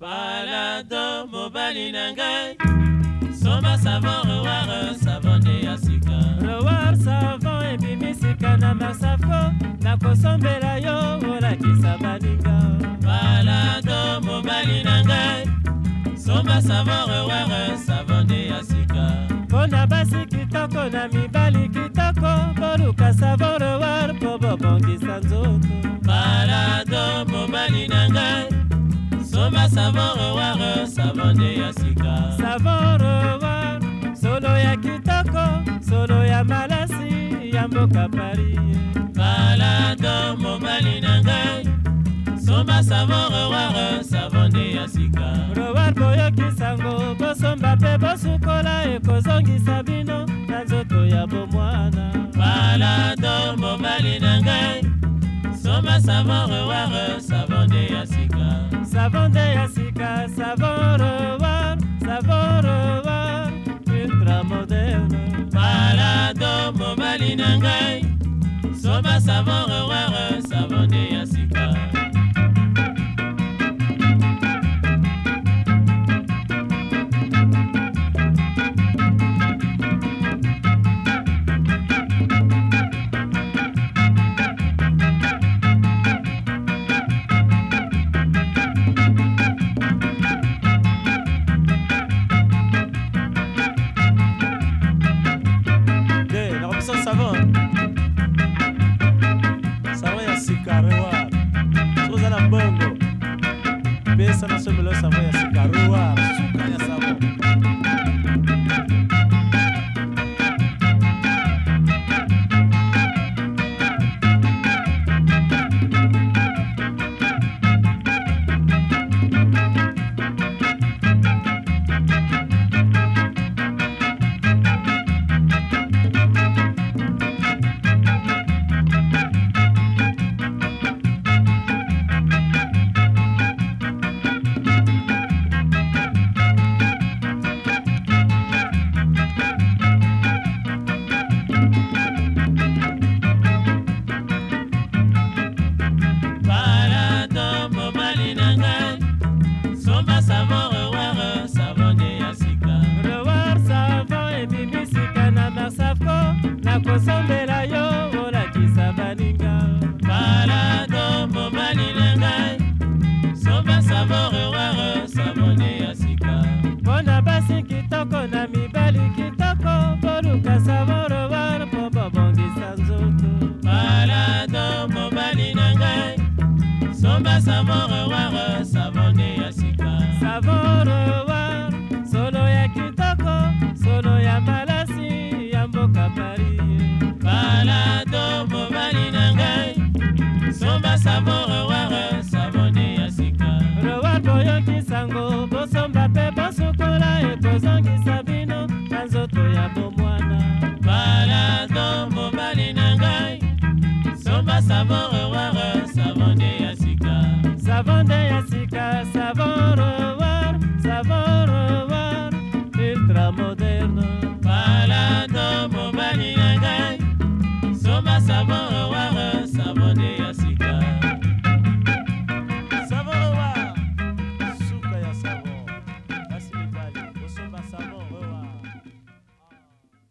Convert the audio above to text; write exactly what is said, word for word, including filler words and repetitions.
Palado mobali na ngai Somba savon reware savon de asika Reware savon ebimisika na masafo na kosombela yo olakisa baninga Palado mobali na ngai Somba savon reware savon de asika Pona basi kitoko na mibali kitoko Boluka savon reware po bobongisa nzoto Palado mobali na ngai Somba savon reware savon de asika Savon reware solo ya kitoko solo ya malasi ya mboka Paris Palado mobali na ngai Somba savon reware savon de asika Reware boyoki sango bosomba pe bosukola ekozongisa bino na nzoto ya bomwana Palado mobali na ngai Somba savon reware savon de asika Savon de asika savon reware savon reware ultra moderne Palado mobali na ngai Somba savon reware savon de asika Savon savon ya sika reware soza na mbongo pesa na somelo savon ya sika reware suka ya savon Savon reware savon de asika Reware savon ebimisika na masafo na kosombela yo olakisa baninga Palado mobali na ngai Somba savon reware savon de asika Pona basi kitoko